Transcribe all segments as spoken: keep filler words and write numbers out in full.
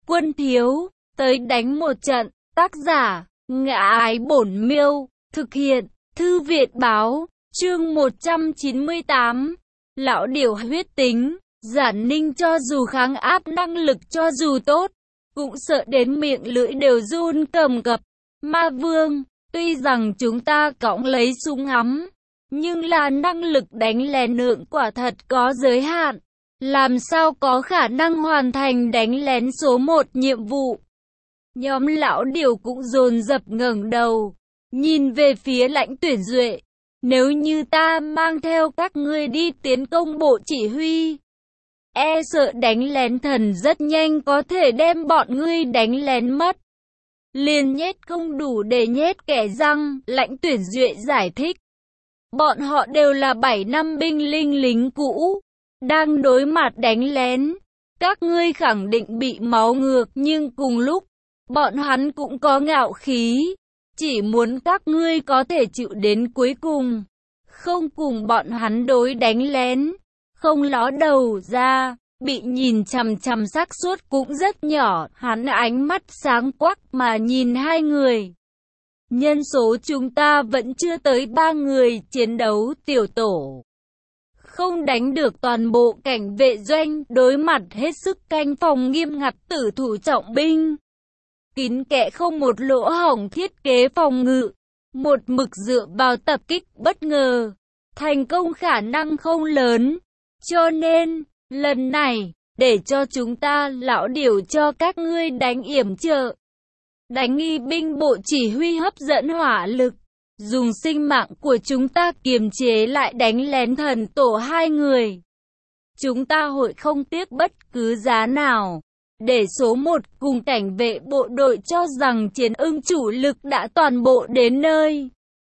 quân thiếu, tới đánh một trận. Tác giả, Ngã Ái Bổn Miêu, thực hiện, Thư Việt Báo, chương một trăm chín mươi tám. Lão Điểu huyết tính, Giản Ninh cho dù kháng áp năng lực cho dù tốt, cũng sợ đến miệng lưỡi đều run cầm cập. Ma Vương, tuy rằng chúng ta cõng lấy súng ngắm, nhưng là năng lực đánh lén lượng quả thật có giới hạn. Làm sao có khả năng hoàn thành đánh lén số một nhiệm vụ? Nhóm lão điểu cũng dồn dập ngẩng đầu, nhìn về phía Lãnh Tuyển Duệ. Nếu như ta mang theo các ngươi đi tiến công bộ chỉ huy, e sợ đánh lén thần rất nhanh có thể đem bọn ngươi đánh lén mất. Liền nhét không đủ để nhét kẻ răng, Lãnh Tuyển Duệ giải thích. Bọn họ đều là bảy năm binh linh lính cũ, đang đối mặt đánh lén. Các ngươi khẳng định bị máu ngược, nhưng cùng lúc, bọn hắn cũng có ngạo khí. Chỉ muốn các ngươi có thể chịu đến cuối cùng, không cùng bọn hắn đối đánh lén, không ló đầu ra, bị nhìn chằm chằm xác suất cũng rất nhỏ. Hắn ánh mắt sáng quắc mà nhìn hai người. Nhân số chúng ta vẫn chưa tới ba người, chiến đấu tiểu tổ không đánh được toàn bộ cảnh vệ doanh, đối mặt hết sức canh phòng nghiêm ngặt tử thủ trọng binh. Kín kẽ không một lỗ hổng thiết kế phòng ngự, một mực dựa vào tập kích bất ngờ, thành công khả năng không lớn. Cho nên, lần này, để cho chúng ta lão điểu cho các ngươi đánh yểm trợ. Đánh nghi binh bộ chỉ huy hấp dẫn hỏa lực, dùng sinh mạng của chúng ta kiềm chế lại đánh lén thần tổ hai người. Chúng ta hội không tiếc bất cứ giá nào, để số một cùng cảnh vệ bộ đội cho rằng chiến ưng chủ lực đã toàn bộ đến nơi.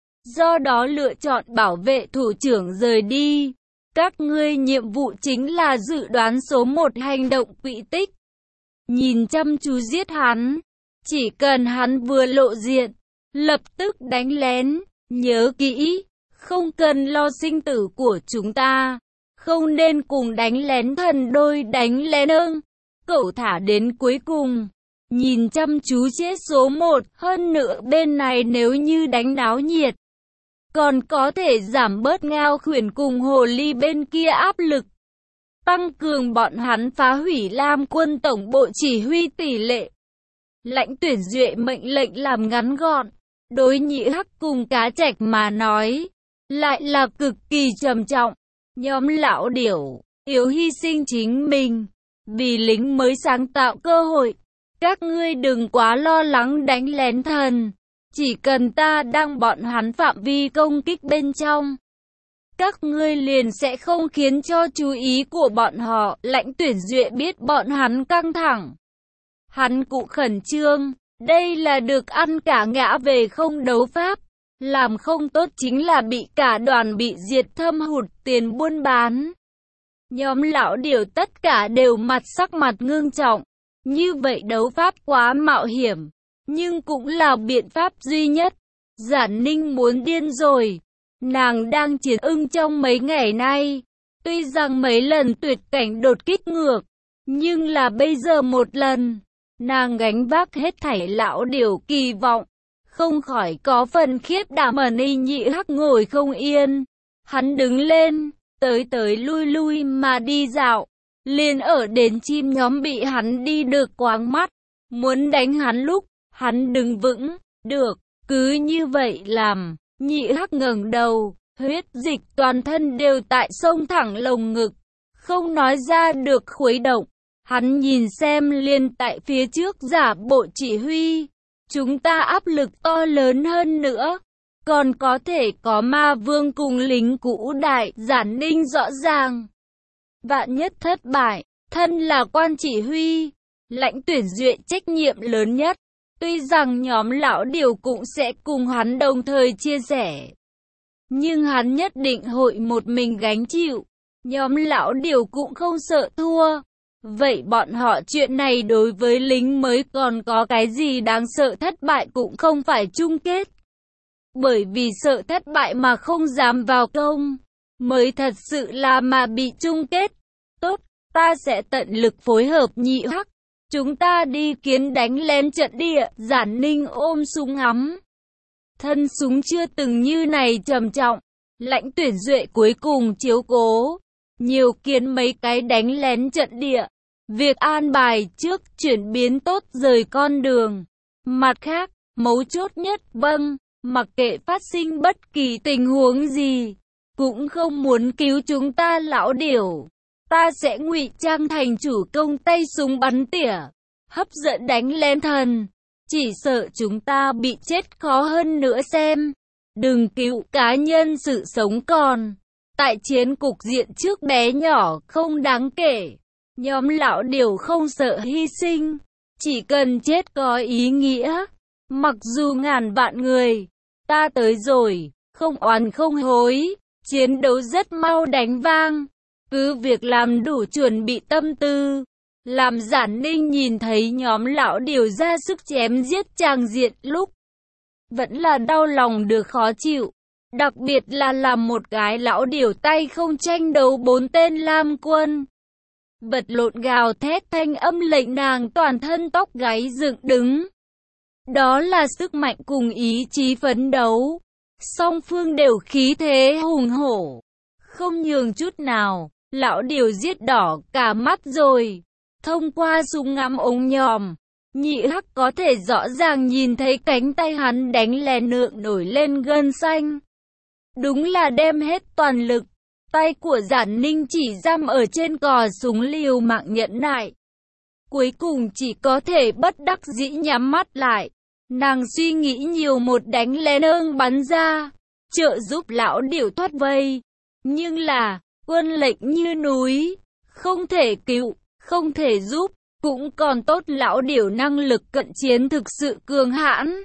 Do đó lựa chọn bảo vệ thủ trưởng rời đi. Các ngươi nhiệm vụ chính là dự đoán số một hành động quỹ tích. Nhìn chăm chú giết hắn. Chỉ cần hắn vừa lộ diện, lập tức đánh lén. Nhớ kỹ, không cần lo sinh tử của chúng ta. Không nên cùng đánh lén thần đôi đánh lén ưng. Cậu thả đến cuối cùng. Nhìn chăm chú chết số một. Hơn nữa bên này nếu như đánh náo nhiệt, còn có thể giảm bớt Ngao Khuyển cùng hồ ly bên kia áp lực. Tăng cường bọn hắn phá hủy Lam quân tổng bộ chỉ huy tỷ lệ. Lãnh Tuyển Duệ mệnh lệnh làm ngắn gọn. Đối Nhị Hắc cùng Cá Trạch mà nói, lại là cực kỳ trầm trọng. Nhóm lão điểu, yếu hy sinh chính mình, vì lính mới sáng tạo cơ hội. Các ngươi đừng quá lo lắng đánh lén thần. Chỉ cần ta đang bọn hắn phạm vi công kích bên trong, các ngươi liền sẽ không khiến cho chú ý của bọn họ. Lãnh Tuyển Duệ biết bọn hắn căng thẳng. Hắn cũng khẩn trương. Đây là được ăn cả ngã về không đấu pháp. Làm không tốt chính là bị cả đoàn bị diệt, thâm hụt tiền buôn bán. Nhóm lão điểu tất cả đều mặt sắc mặt ngưng trọng. Như vậy đấu pháp quá mạo hiểm, nhưng cũng là biện pháp duy nhất. Giản Ninh muốn điên rồi. Nàng đang chiến ưng trong mấy ngày nay. Tuy rằng mấy lần tuyệt cảnh đột kích ngược, nhưng là bây giờ một lần, nàng gánh vác hết thảy lão điểu kỳ vọng. Không khỏi có phần khiếp đảm. Ẩn y Nhị Hắc ngồi không yên. Hắn đứng lên, tới tới lui lui mà đi dạo. Liền ở đến chim nhóm bị hắn đi được quáng mắt. Muốn đánh hắn lúc, hắn đứng vững. Được, cứ như vậy làm. Nhị Hắc ngẩng đầu, huyết dịch toàn thân đều tại sông thẳng lồng ngực. Không nói ra được khuấy động. Hắn nhìn xem liền tại phía trước giả bộ chỉ huy. Chúng ta áp lực to lớn hơn nữa. Còn có thể có Ma Vương cùng lính cũ đại. Giản Ninh rõ ràng. Vạn nhất thất bại, thân là quan chỉ huy, Lãnh Tuyển Duệ trách nhiệm lớn nhất. Tuy rằng nhóm lão điểu cũng sẽ cùng hắn đồng thời chia sẻ, nhưng hắn nhất định hội một mình gánh chịu. Nhóm lão điểu cũng không sợ thua. Vậy bọn họ chuyện này đối với lính mới còn có cái gì đáng sợ? Thất bại cũng không phải chung kết. Bởi vì sợ thất bại mà không dám vào công, mới thật sự là mà bị chung kết. Tốt, ta sẽ tận lực phối hợp Nhị Hắc. Chúng ta đi kiến đánh lén trận địa. Giản Ninh ôm súng ngắm. Thân súng chưa từng như này trầm trọng. Lãnh Tuyển Duệ cuối cùng chiếu cố. Nhiều kiến mấy cái đánh lén trận địa. Việc an bài trước chuyển biến tốt rời con đường. Mặt khác, mấu chốt nhất vâng, mặc kệ phát sinh bất kỳ tình huống gì, cũng không muốn cứu chúng ta lão điểu. Ta sẽ ngụy trang thành chủ công tay súng bắn tỉa, hấp dẫn đánh lén thần. Chỉ sợ chúng ta bị chết khó hơn nữa xem. Đừng cứu cá nhân sự sống còn. Tại chiến cục diện trước bé nhỏ không đáng kể. Nhóm lão điểu không sợ hy sinh. Chỉ cần chết có ý nghĩa. Mặc dù ngàn vạn người. Ta tới rồi. Không oán không hối. Chiến đấu rất mau đánh vang. Cứ việc làm đủ chuẩn bị tâm tư. Làm Giản Ninh nhìn thấy nhóm lão điểu ra sức chém giết tràng diện lúc. Vẫn là đau lòng được khó chịu. Đặc biệt là làm một cái lão điểu tay không tranh đấu bốn tên lam quân. Vật lộn gào thét thanh âm lệnh nàng toàn thân tóc gáy dựng đứng. Đó là sức mạnh cùng ý chí phấn đấu. Song phương đều khí thế hùng hổ. Không nhường chút nào. Lão điểu giết đỏ cả mắt rồi. Thông qua súng ngắm ống nhòm, Nhị Hắc có thể rõ ràng nhìn thấy cánh tay hắn đánh lén nượng nổi lên gân xanh. Đúng là đem hết toàn lực. Tay của Giản Ninh chỉ giam ở trên cò súng liều mạng nhẫn nại. Cuối cùng chỉ có thể bất đắc dĩ nhắm mắt lại. Nàng suy nghĩ nhiều một đánh lén ương bắn ra, trợ giúp lão điểu thoát vây. Nhưng là, quân lệnh như núi, không thể cứu, không thể giúp. Cũng còn tốt lão điểu năng lực cận chiến thực sự cường hãn.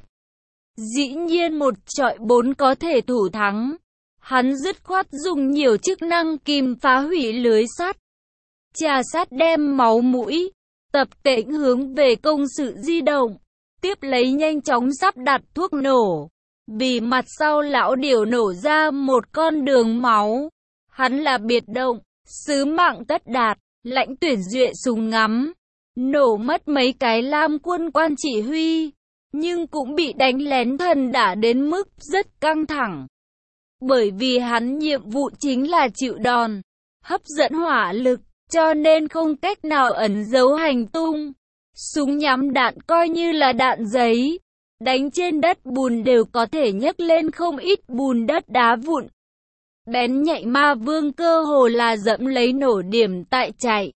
Dĩ nhiên một chọi bốn có thể thủ thắng. Hắn dứt khoát dùng nhiều chức năng kìm phá hủy lưới sắt. Trà sát đem máu mũi. Tập tễnh hướng về công sự di động. Tiếp lấy nhanh chóng sắp đặt thuốc nổ. Vì mặt sau lão điểu nổ ra một con đường máu. Hắn là biệt động. Sứ mạng tất đạt. Lãnh Tuyển Duệ súng ngắm. Nổ mất mấy cái lam quân quan chỉ huy. Nhưng cũng bị đánh lén thần đả đến mức rất căng thẳng. Bởi vì hắn nhiệm vụ chính là chịu đòn, hấp dẫn hỏa lực, cho nên không cách nào ẩn giấu hành tung. Súng nhắm đạn coi như là đạn giấy, đánh trên đất bùn đều có thể nhấc lên không ít bùn đất đá vụn. Bén nhạy ma vương cơ hồ là dẫm lấy nổ điểm tại chạy.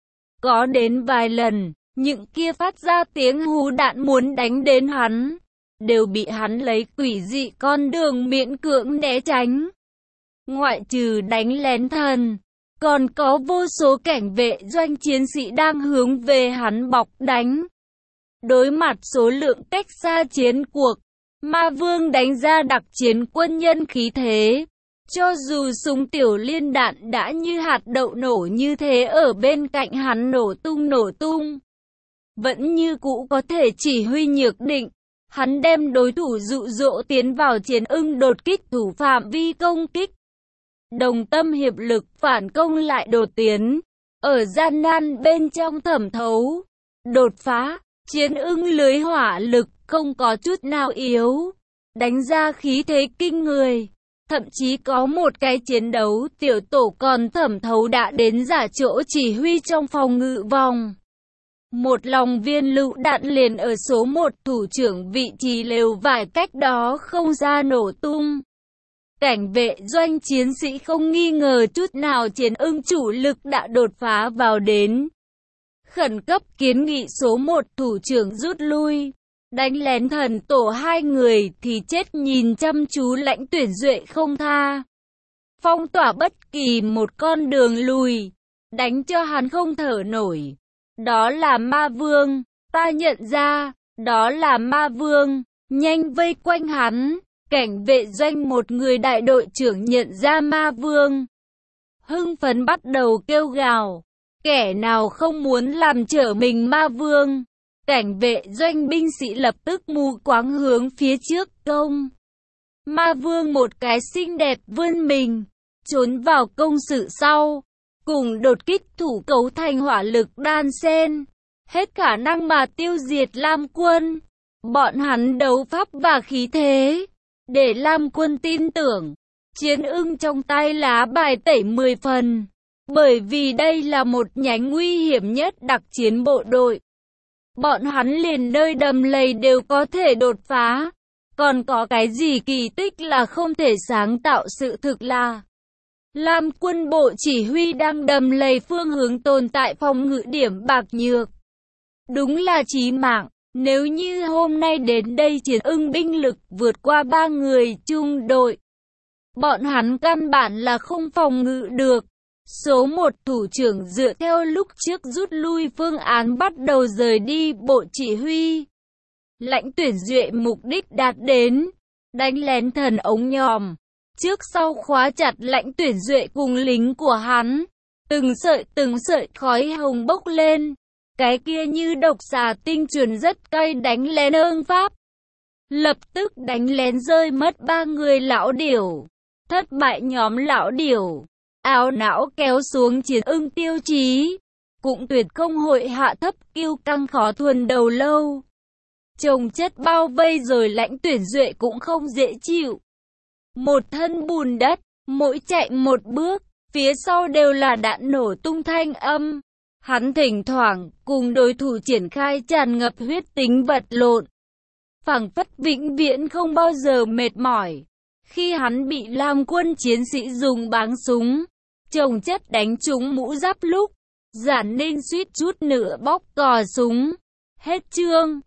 Có đến vài lần, những kia phát ra tiếng hú đạn muốn đánh đến hắn, đều bị hắn lấy quỷ dị con đường miễn cưỡng né tránh. Ngoại trừ đánh lén thần, còn có vô số cảnh vệ doanh chiến sĩ đang hướng về hắn bọc đánh. Đối mặt số lượng cách xa chiến cuộc, ma vương đánh ra đặc chiến quân nhân khí thế. Cho dù súng tiểu liên đạn đã như hạt đậu nổ như thế ở bên cạnh hắn nổ tung nổ tung, vẫn như cũ có thể chỉ huy nhược định. Hắn đem đối thủ dụ dỗ tiến vào chiến ưng đột kích thủ phạm vi công kích. Đồng tâm hiệp lực phản công lại đột tiến. Ở gian nan bên trong thẩm thấu. Đột phá. Chiến ưng lưới hỏa lực không có chút nào yếu. Đánh ra khí thế kinh người. Thậm chí có một cái chiến đấu tiểu tổ còn thẩm thấu đã đến giả chỗ chỉ huy trong phòng ngự vòng. Một lòng viên lựu đạn liền ở số một thủ trưởng vị trí lều vải cách đó không ra nổ tung. Cảnh vệ doanh chiến sĩ không nghi ngờ chút nào chiến ưng chủ lực đã đột phá vào đến. Khẩn cấp kiến nghị số một thủ trưởng rút lui. Đánh lén thần tổ hai người thì chết nhìn chăm chú Lãnh Tuyển Duệ không tha. Phong tỏa bất kỳ một con đường lùi. Đánh cho hắn không thở nổi. Đó là ma vương, ta nhận ra, đó là ma vương, nhanh vây quanh hắn. Cảnh vệ doanh một người đại đội trưởng nhận ra ma vương. Hưng phấn bắt đầu kêu gào, kẻ nào không muốn làm trở mình ma vương. Cảnh vệ doanh binh sĩ lập tức mù quáng hướng phía trước công. Ma vương một cái xinh đẹp vươn mình, trốn vào công sự sau. Cùng đột kích thủ cấu thành hỏa lực đan xen. hết khả năng mà tiêu diệt Lam quân. Bọn hắn đấu pháp và khí thế, để Lam quân tin tưởng, Chiến Ưng trong tay lá bài tẩy mười phần. Bởi vì đây là một nhánh nguy hiểm nhất đặc chiến bộ đội. Bọn hắn liền nơi đầm lầy đều có thể đột phá. Còn có cái gì kỳ tích là không thể sáng tạo, sự thực là Lam quân bộ chỉ huy đang đầm lầy phương hướng tồn tại phòng ngự điểm bạc nhược. Đúng là chí mạng. Nếu như hôm nay đến đây Chiến Ưng binh lực vượt qua ba người chung đội, bọn hắn căn bản là không phòng ngự được. Số một thủ trưởng dựa theo lúc trước rút lui phương án bắt đầu rời đi bộ chỉ huy. Lãnh Tuyển Duệ mục đích đạt đến, đánh lén thần ống nhòm. Trước sau khóa chặt Lãnh Tuyển Duệ cùng lính của hắn. Từng sợi từng sợi khói hồng bốc lên. Cái kia như độc xà tinh truyền rất cay đánh lén ương pháp. Lập tức đánh lén rơi mất ba người lão điểu. Thất bại nhóm lão điểu. Áo não kéo xuống Chiến Ưng tiêu chí. Cũng tuyệt không hội hạ thấp kiêu căng khó thuần đầu lâu. Chồng chất bao vây rồi Lãnh Tuyển Duệ cũng không dễ chịu. Một thân bùn đất, mỗi chạy một bước, phía sau đều là đạn nổ tung thanh âm. Hắn thỉnh thoảng cùng đối thủ triển khai tràn ngập huyết tính vật lộn. Phảng phất vĩnh viễn không bao giờ mệt mỏi. Khi hắn bị Lam quân chiến sĩ dùng báng súng, chồng chất đánh trúng mũ giáp lúc, Giản Ninh suýt chút nữa bóp cò súng. Hết chương.